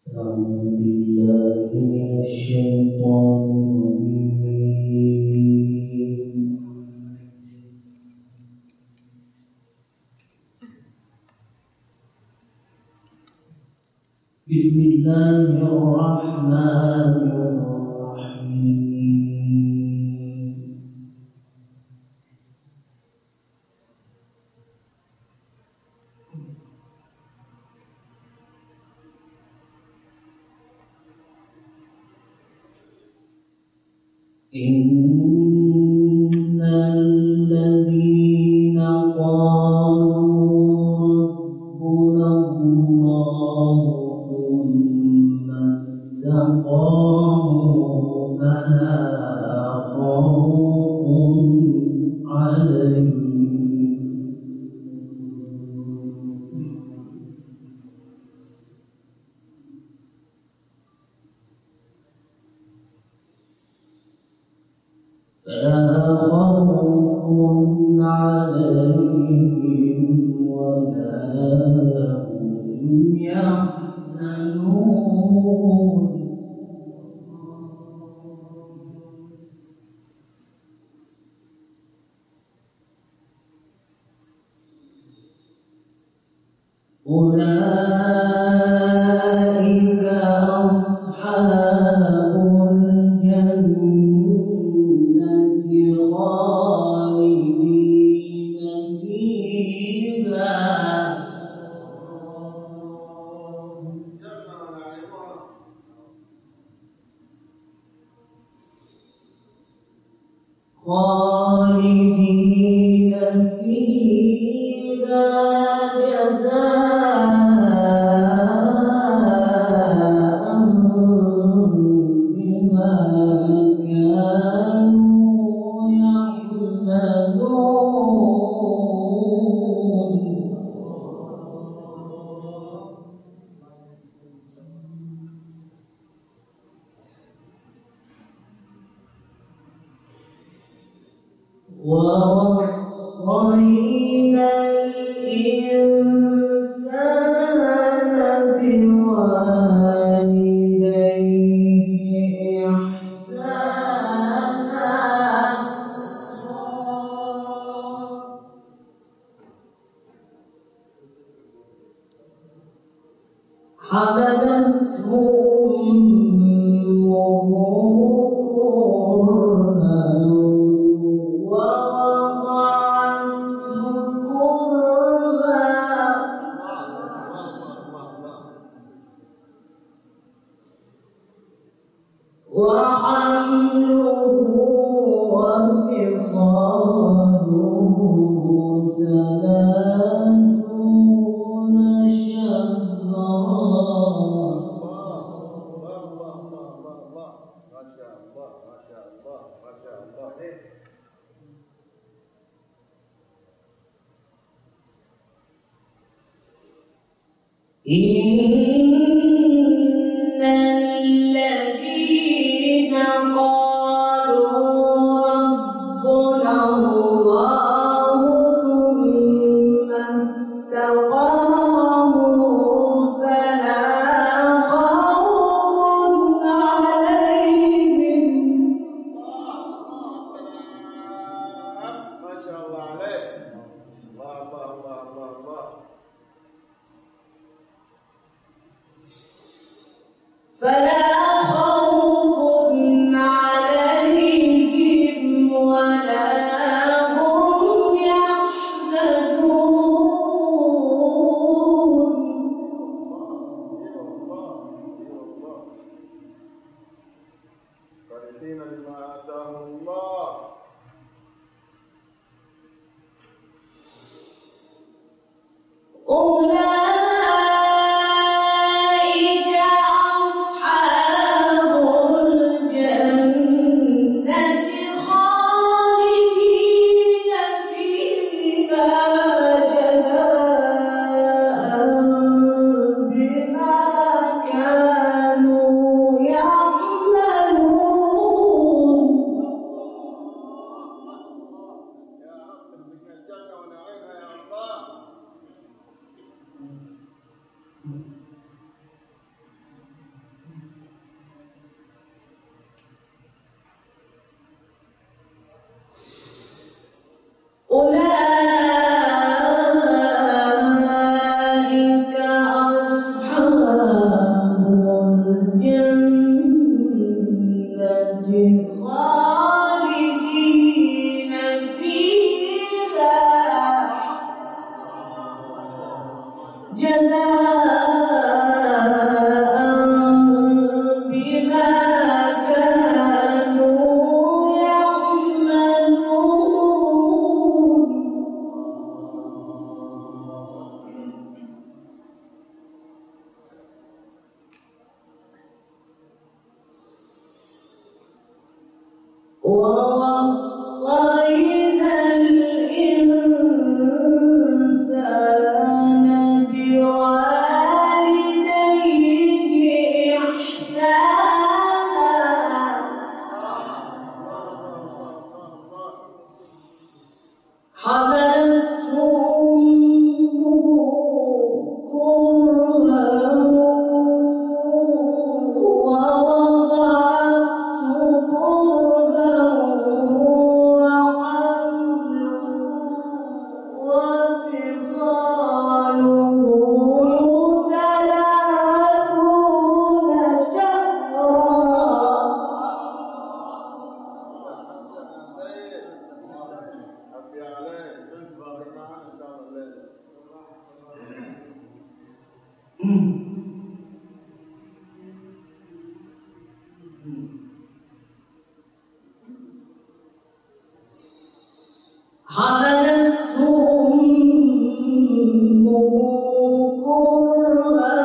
أعوذ بالله من الشيطان الرجيم. بسم الله الرحمن الرحيم. إن الذين قالوا ربنا الله ثم استقاموا فلا خوف عليهم ولا هم يحزنون. أولئك أصحاب الجنة خالدين فيها جزاء بما كانوا يعملون. ووصينا الإنسان بوالديه إحسانا حملته أمه كرها وحمله وفصاله 30 شهرا. إن الذين قالوا ربنا الله ثم استقاموا فلا خوف عليهم ما شاء الله عليك. الله الله الله الله الله. فلا خوف عليهم ولا هم يحزنون. فرحين بما آتاهم الله. أولئك أصحاب ووصينا الإنسان بوالديه إحسانا حملته أمه كرها ووضعته كرها وحمله وفصاله 30 شهرا. حبي عليك معنا ان شاء الله. حملته أمه كرها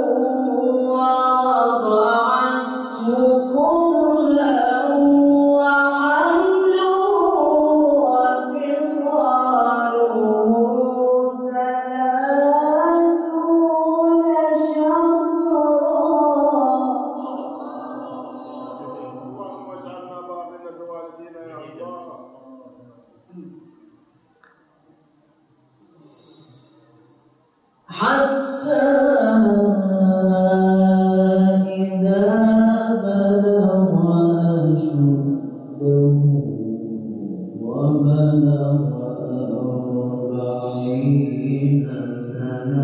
ووضعته كرها وحمله وفصاله 30 شهرا. اللهم اجعلنا بارين بوالدينا يا الله. حتى إذا بلغ أشده وبلغ 40 سنة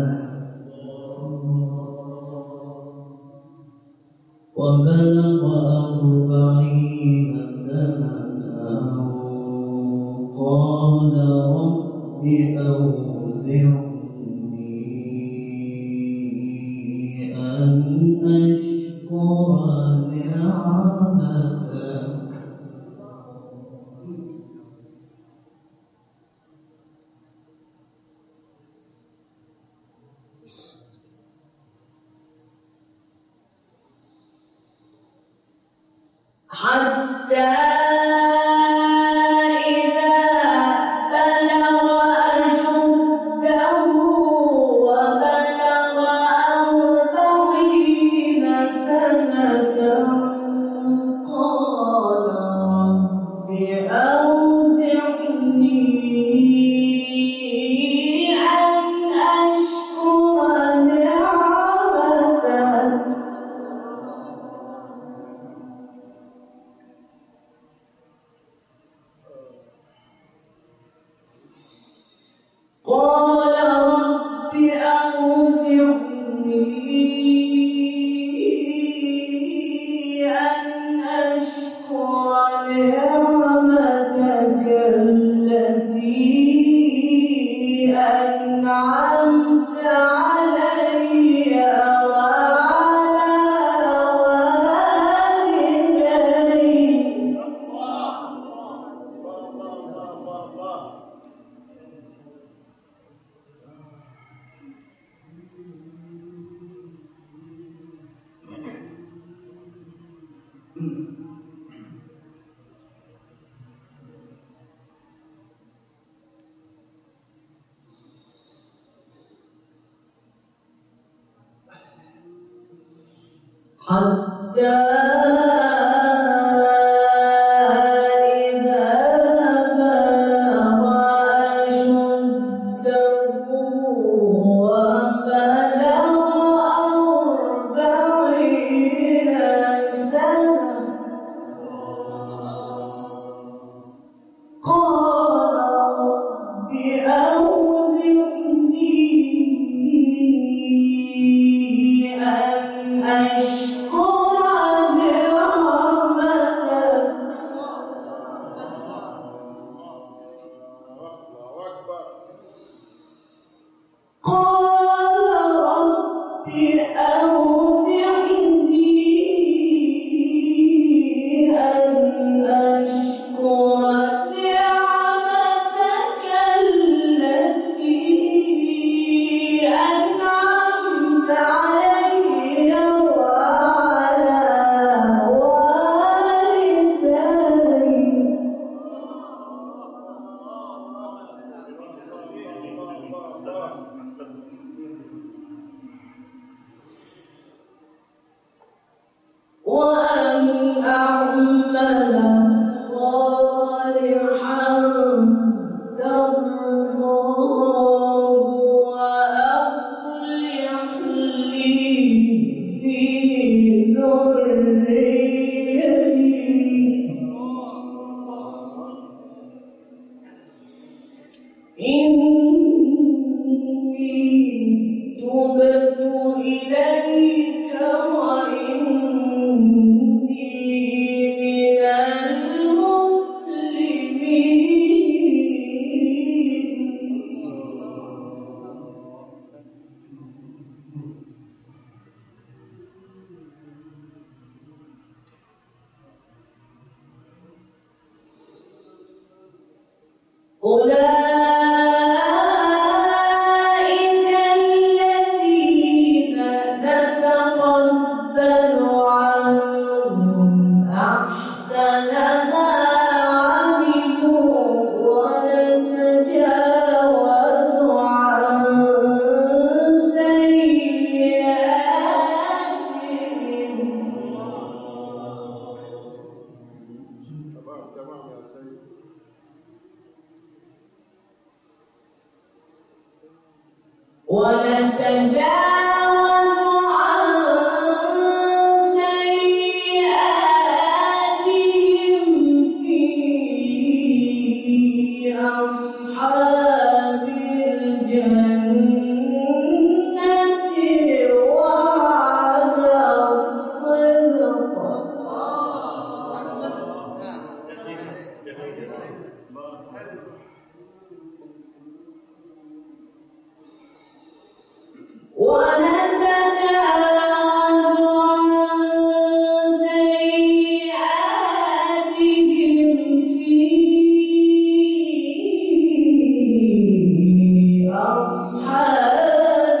قال رب أوزعني أن أشكر نعمتك حتى إذا بلغ أشده وبلغ 40 سنة قال رب أوزعني أن أشكر نعمتك قال رب أوزعني أن أشكر نعمتك التي أنعمت علي وعلى والدي. حتى إذا بلغ أشده وبلغ 40 سنة قال رب أوزعني أن أشكر نعمتك أولئك الذين نتقبل عنهم أحسن ما عملوا ونتجاوز عن سيئاتهم. تمام يا سيد. ونتجاوز عن سيئاتهم في أصحاب الجنة وعد الصدق. ونتجاوز عن سيئاتهم في أصحاب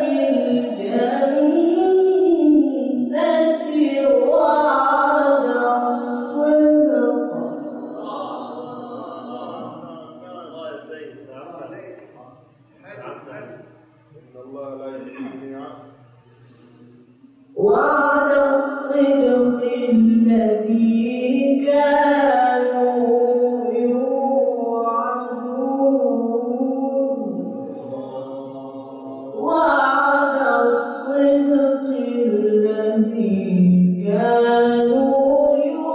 الجنة وعد الصدق. إن الله لا يخلف الميعاد. وعد الصدق الذي كانوا يوعدون. وعد الصدق الذي كانوا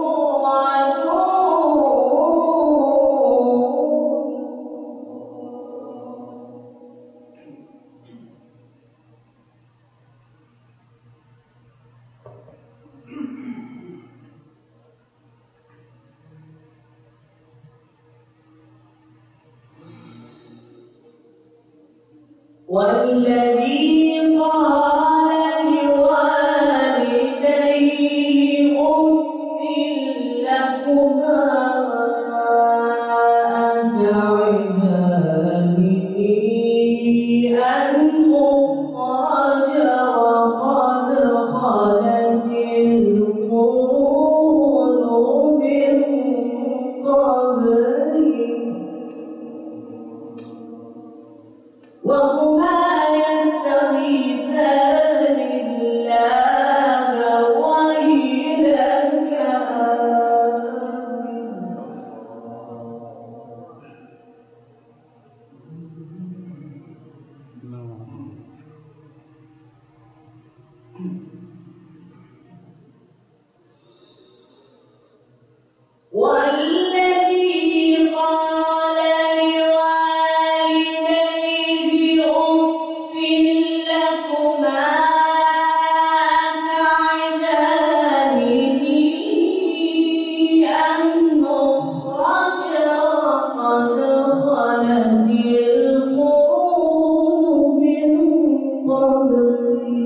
يوعدون. والذي قال لوالديه أف لكما أتعدانني أن أخرج وقد خلت القرون من قبلي وهما يستغيثان الله ويلك آمن. والذي قال لوالديه أف لكما أتعدانني أن أخرج وقد خلت القرون من قبلي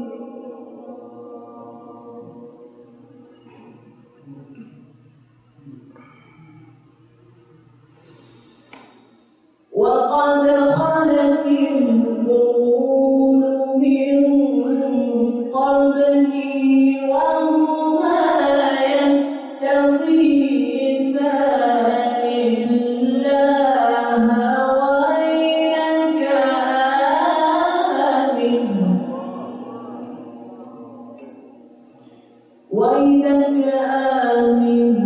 وقد خلت القرون من قبلي وهما يستغيثان الله ويلك آمن. ويلك آمن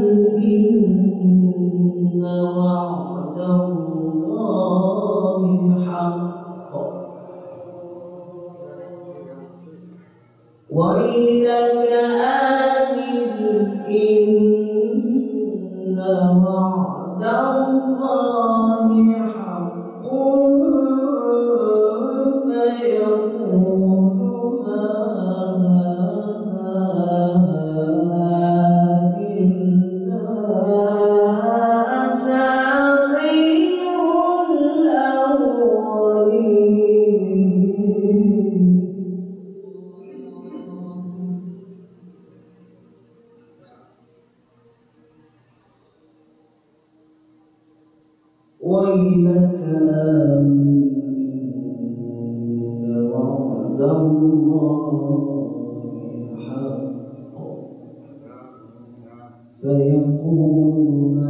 إن وعد الله حق. ويلك آمن إن وعد الله حق فيقول ويلك آمين وعد الله حق فيقول